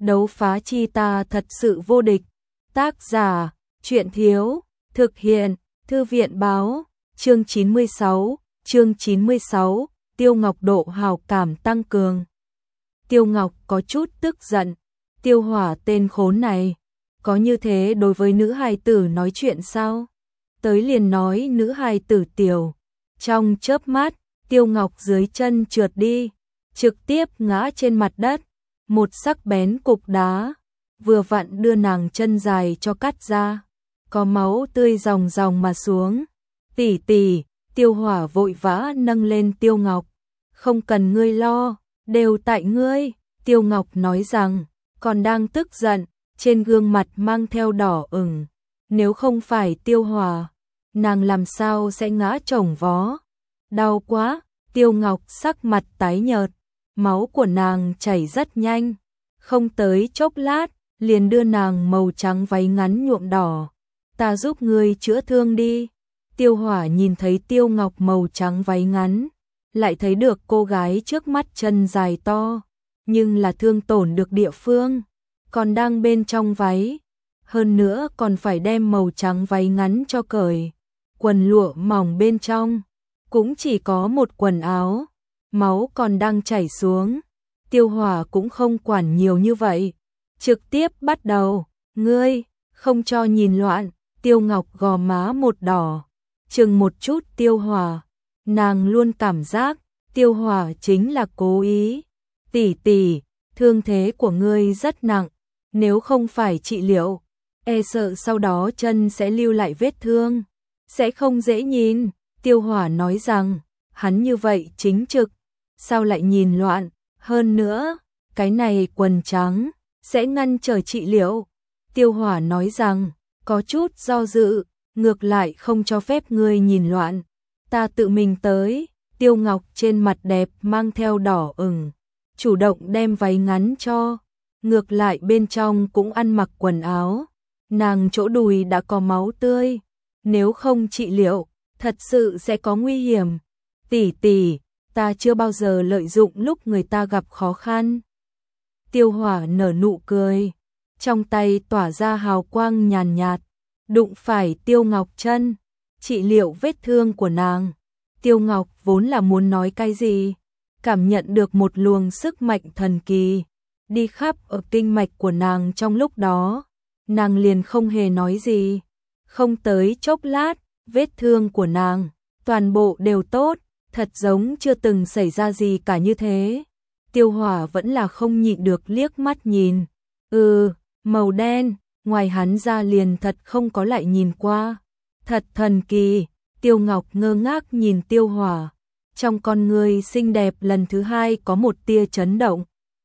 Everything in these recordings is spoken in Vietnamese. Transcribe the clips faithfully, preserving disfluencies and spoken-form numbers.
Đấu phá chi ta thật sự vô địch. Tác giả, Truyện Thiếu, thực hiện, Thư viện Báo, chương chín mươi sáu, chương chín mươi sáu, Tiêu Ngọc độ hào cảm tăng cường. Tiêu Ngọc có chút tức giận, Tiêu Hỏa tên khốn này, có như thế đối với nữ hài tử nói chuyện sao? Tới liền nói nữ hài tử tiểu. Trong chớp mắt, Tiêu Ngọc dưới chân trượt đi, trực tiếp ngã trên mặt đất, một sắc bén cục đá, vừa vặn đưa nàng chân dài cho cắt ra, có máu tươi ròng ròng mà xuống. Tỷ tỷ, Tiêu Hỏa vội vã nâng lên Tiêu Ngọc, không cần ngươi lo, đều tại ngươi. Tiêu Ngọc nói rằng, còn đang tức giận, trên gương mặt mang theo đỏ ửng. Nếu không phải Tiêu Hỏa, nàng làm sao sẽ ngã chồng vó. Đau quá. Tiêu Ngọc sắc mặt tái nhợt, máu của nàng chảy rất nhanh, không tới chốc lát, liền đưa nàng màu trắng váy ngắn nhuộm đỏ. Ta giúp ngươi chữa thương đi. Tiêu Hỏa nhìn thấy Tiêu Ngọc màu trắng váy ngắn, lại thấy được cô gái trước mắt chân dài to, nhưng là thương tổn được địa phương, còn đang bên trong váy. Hơn nữa còn phải đem màu trắng váy ngắn cho cởi, quần lụa mỏng bên trong, cũng chỉ có một quần áo, máu còn đang chảy xuống. Tiêu Hỏa cũng không quản nhiều như vậy, trực tiếp bắt đầu, ngươi, không cho nhìn loạn. Tiêu Ngọc gò má một đỏ, chừng một chút Tiêu Hỏa, nàng luôn cảm giác, Tiêu Hỏa chính là cố ý. Tỷ tỷ, thương thế của ngươi rất nặng, nếu không phải trị liệu, e sợ sau đó chân sẽ lưu lại vết thương, sẽ không dễ nhìn. Tiêu Hỏa nói rằng, hắn như vậy chính trực, sao lại nhìn loạn, hơn nữa, cái này quần trắng, sẽ ngăn trở trị liệu. Tiêu Hỏa nói rằng, có chút do dự, ngược lại không cho phép ngươi nhìn loạn, ta tự mình tới. Tiêu Ngọc trên mặt đẹp mang theo đỏ ửng, chủ động đem váy ngắn cho, ngược lại bên trong cũng ăn mặc quần áo, nàng chỗ đùi đã có máu tươi, nếu không trị liệu, thật sự sẽ có nguy hiểm. Tỷ tỷ, ta chưa bao giờ lợi dụng lúc người ta gặp khó khăn. Tiêu Hỏa nở nụ cười, trong tay tỏa ra hào quang nhàn nhạt, đụng phải Tiêu Ngọc chân, trị liệu vết thương của nàng. Tiêu Ngọc vốn là muốn nói cái gì, cảm nhận được một luồng sức mạnh thần kỳ đi khắp ở kinh mạch của nàng trong lúc đó, nàng liền không hề nói gì. Không tới chốc lát, vết thương của nàng toàn bộ đều tốt, thật giống chưa từng xảy ra gì cả như thế. Tiêu Hỏa vẫn là không nhịn được liếc mắt nhìn. Ừ, màu đen, ngoài hắn ra liền thật không có lại nhìn qua. Thật thần kỳ. Tiêu Ngọc ngơ ngác nhìn Tiêu Hỏa, trong con người xinh đẹp lần thứ hai có một tia chấn động.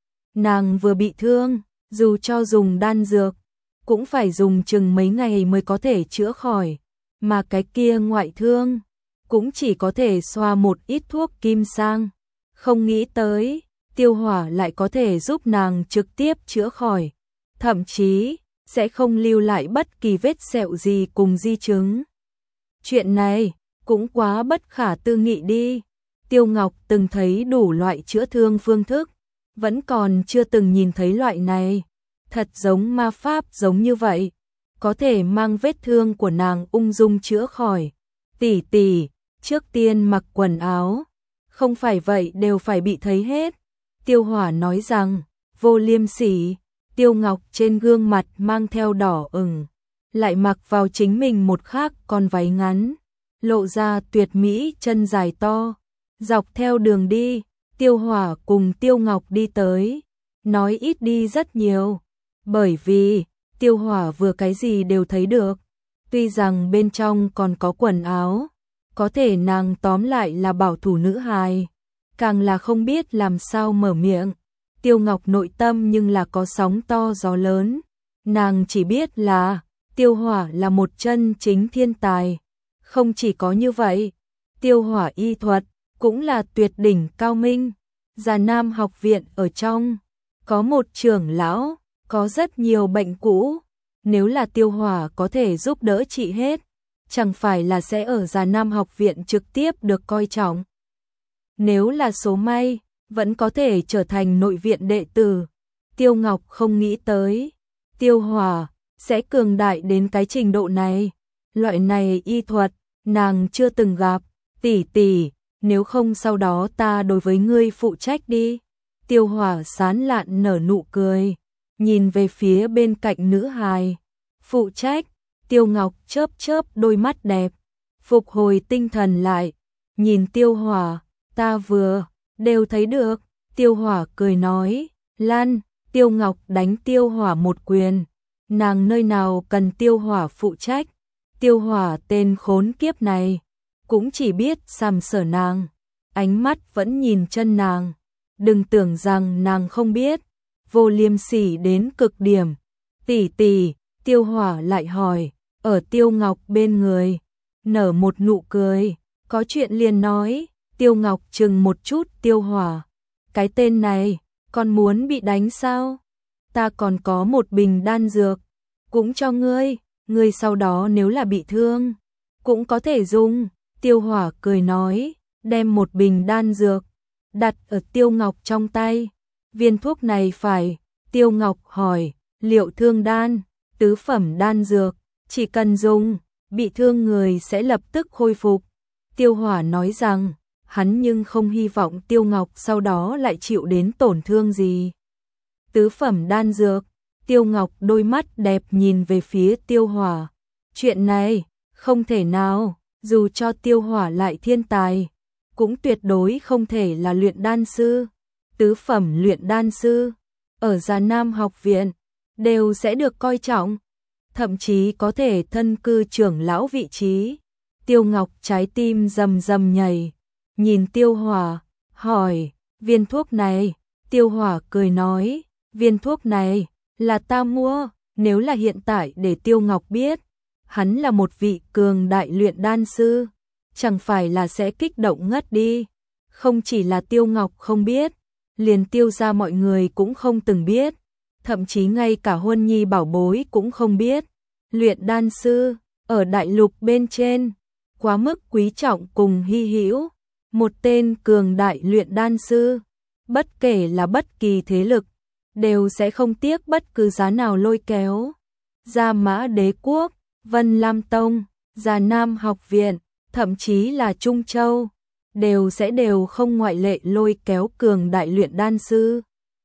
Nàng vừa bị thương, dù cho dùng đan dược, cũng phải dùng chừng mấy ngày mới có thể chữa khỏi, mà cái kia ngoại thương, cũng chỉ có thể xoa một ít thuốc kim sang. Không nghĩ tới, Tiêu Hỏa lại có thể giúp nàng trực tiếp chữa khỏi, thậm chí sẽ không lưu lại bất kỳ vết sẹo gì cùng di chứng. Chuyện này cũng quá bất khả tư nghị đi. Tiêu Ngọc từng thấy đủ loại chữa thương phương thức, vẫn còn chưa từng nhìn thấy loại này, thật giống ma pháp giống như vậy, có thể mang vết thương của nàng ung dung chữa khỏi. Tỷ tỷ, trước tiên mặc quần áo, không phải vậy đều phải bị thấy hết. Tiêu Hỏa nói rằng, vô liêm sỉ. Tiêu Ngọc trên gương mặt mang theo đỏ ửng, lại mặc vào chính mình một khác con váy ngắn, lộ ra tuyệt mỹ chân dài to. Dọc theo đường đi, Tiêu Hỏa cùng Tiêu Ngọc đi tới, nói ít đi rất nhiều, bởi vì Tiêu Hỏa vừa cái gì đều thấy được. Tuy rằng bên trong còn có quần áo, có thể nàng tóm lại là bảo thủ nữ hài, càng là không biết làm sao mở miệng. Tiêu Ngọc nội tâm nhưng là có sóng to gió lớn, nàng chỉ biết là Tiêu Hỏa là một chân chính thiên tài. Không chỉ có như vậy, Tiêu Hỏa y thuật cũng là tuyệt đỉnh cao minh. Già Nam học viện ở trong, có một trưởng lão, có rất nhiều bệnh cũ. Nếu là Tiêu Hỏa có thể giúp đỡ trị hết, chẳng phải là sẽ ở Già Nam học viện trực tiếp được coi trọng. Nếu là số may, vẫn có thể trở thành nội viện đệ tử. Tiêu Ngọc không nghĩ tới, Tiêu Hỏa sẽ cường đại đến cái trình độ này. Loại này y thuật, nàng chưa từng gặp. Tỷ tỷ, nếu không sau đó ta đối với ngươi phụ trách đi. Tiêu Hỏa sán lạn nở nụ cười, nhìn về phía bên cạnh nữ hài. Phụ trách, Tiêu Ngọc chớp chớp đôi mắt đẹp, phục hồi tinh thần lại, nhìn Tiêu Hỏa, ta vừa, đều thấy được. Tiêu Hỏa cười nói, lăn. Tiêu Ngọc đánh Tiêu Hỏa một quyền, nàng nơi nào cần Tiêu Hỏa phụ trách. Tiêu Hỏa tên khốn kiếp này, cũng chỉ biết sàm sỡ nàng, ánh mắt vẫn nhìn chân nàng. Đừng tưởng rằng nàng không biết, vô liêm sỉ đến cực điểm. Tỷ tỷ, Tiêu Hỏa lại hỏi, ở Tiêu Ngọc bên người, nở một nụ cười, có chuyện liền nói. Tiêu Ngọc chừng một chút Tiêu Hỏa, cái tên này, còn muốn bị đánh sao? Ta còn có một bình đan dược, cũng cho ngươi, ngươi sau đó nếu là bị thương, cũng có thể dùng. Tiêu Hỏa cười nói, đem một bình đan dược, đặt ở Tiêu Ngọc trong tay. Viên thuốc này phải, Tiêu Ngọc hỏi, liệu thương đan, tứ phẩm đan dược, chỉ cần dùng, bị thương người sẽ lập tức khôi phục. Tiêu Hỏa nói rằng, hắn nhưng không hy vọng Tiêu Ngọc sau đó lại chịu đến tổn thương gì. Tứ phẩm đan dược, Tiêu Ngọc đôi mắt đẹp nhìn về phía Tiêu Hỏa. Chuyện này, không thể nào, dù cho Tiêu Hỏa lại thiên tài, cũng tuyệt đối không thể là luyện đan sư. Tứ phẩm luyện đan sư, ở Già Nam học viện, đều sẽ được coi trọng, thậm chí có thể thân cư trưởng lão vị trí. Tiêu Ngọc trái tim rầm rầm nhảy, nhìn Tiêu Hỏa, hỏi, viên thuốc này? Tiêu Hỏa cười nói, viên thuốc này là ta mua, nếu là hiện tại để Tiêu Ngọc biết, hắn là một vị cường đại luyện đan sư, chẳng phải là sẽ kích động ngất đi. Không chỉ là Tiêu Ngọc không biết, liền Tiêu gia mọi người cũng không từng biết, thậm chí ngay cả Huân Nhi bảo bối cũng không biết. Luyện đan sư, ở đại lục bên trên, quá mức quý trọng cùng hy hữu. Một tên cường đại luyện đan sư, bất kể là bất kỳ thế lực, đều sẽ không tiếc bất cứ giá nào lôi kéo. Gia Mã Đế Quốc, Vân Lam Tông, Già Nam học viện, thậm chí là Trung Châu, đều sẽ đều không ngoại lệ lôi kéo cường đại luyện đan sư.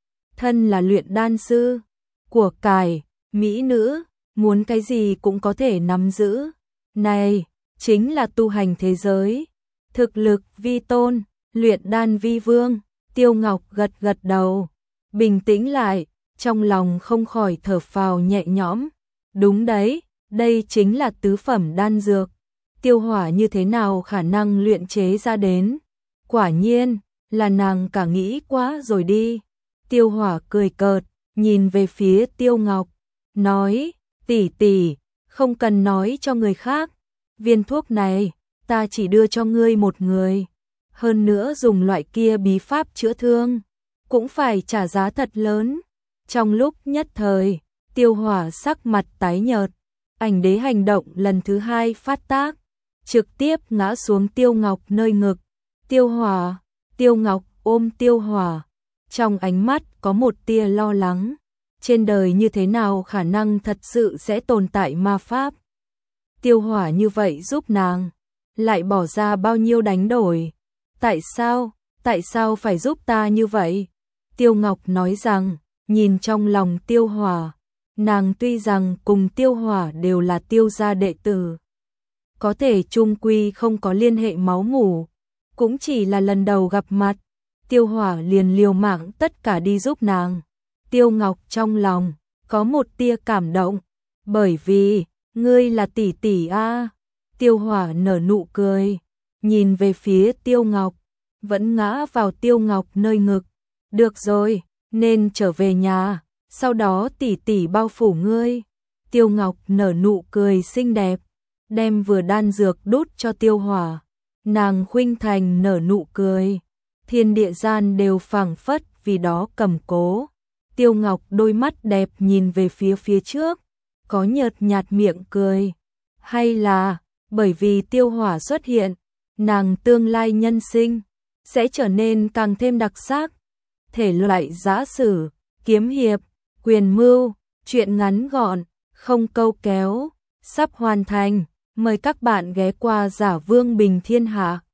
Thân là luyện đan sư, của cải, mỹ nữ, muốn cái gì cũng có thể nắm giữ. Này, chính là tu hành thế giới. Thực lực vi tôn, luyện đan vi vương. Tiêu Ngọc gật gật đầu, bình tĩnh lại, trong lòng không khỏi thở phào nhẹ nhõm. Đúng đấy, đây chính là tứ phẩm đan dược. Tiêu Hỏa như thế nào khả năng luyện chế ra đến? Quả nhiên, là nàng cả nghĩ quá rồi đi. Tiêu Hỏa cười cợt, nhìn về phía Tiêu Ngọc, nói, tỷ tỷ, không cần nói cho người khác. Viên thuốc này, ta chỉ đưa cho ngươi một người. Hơn nữa dùng loại kia bí pháp chữa thương, cũng phải trả giá thật lớn. Trong lúc nhất thời, Tiêu Hỏa sắc mặt tái nhợt, ảnh đế hành động lần thứ hai phát tác, trực tiếp ngã xuống Tiêu Ngọc nơi ngực. Tiêu Hỏa, Tiêu Ngọc ôm Tiêu Hỏa, trong ánh mắt có một tia lo lắng. Trên đời như thế nào khả năng thật sự sẽ tồn tại ma pháp? Tiêu Hỏa như vậy giúp nàng, lại bỏ ra bao nhiêu đánh đổi? Tại sao, tại sao phải giúp ta như vậy? Tiêu Ngọc nói rằng, nhìn trong lòng Tiêu Hỏa, nàng tuy rằng cùng Tiêu Hỏa đều là Tiêu gia đệ tử, có thể chung quy không có liên hệ máu mủ, cũng chỉ là lần đầu gặp mặt, Tiêu Hỏa liền liều mạng tất cả đi giúp nàng. Tiêu Ngọc trong lòng có một tia cảm động, bởi vì ngươi là tỷ tỷ a. Tiêu Hỏa nở nụ cười, nhìn về phía Tiêu Ngọc, vẫn ngã vào Tiêu Ngọc nơi ngực. Được rồi, nên trở về nhà, sau đó tỷ tỷ bao phủ ngươi. Tiêu Ngọc nở nụ cười xinh đẹp, đem vừa đan dược đút cho Tiêu Hỏa. Nàng khuynh thành nở nụ cười, thiên địa gian đều phảng phất vì đó cầm cố. Tiêu Ngọc đôi mắt đẹp nhìn về phía phía trước, có nhợt nhạt miệng cười. Hay là, bởi vì Tiêu Hỏa xuất hiện, nàng tương lai nhân sinh sẽ trở nên càng thêm đặc sắc. Thể loại giã sử, kiếm hiệp, quyền mưu, truyện ngắn gọn, không câu kéo, sắp hoàn thành. Mời các bạn ghé qua Giả Vương Bình Thiên Hạ.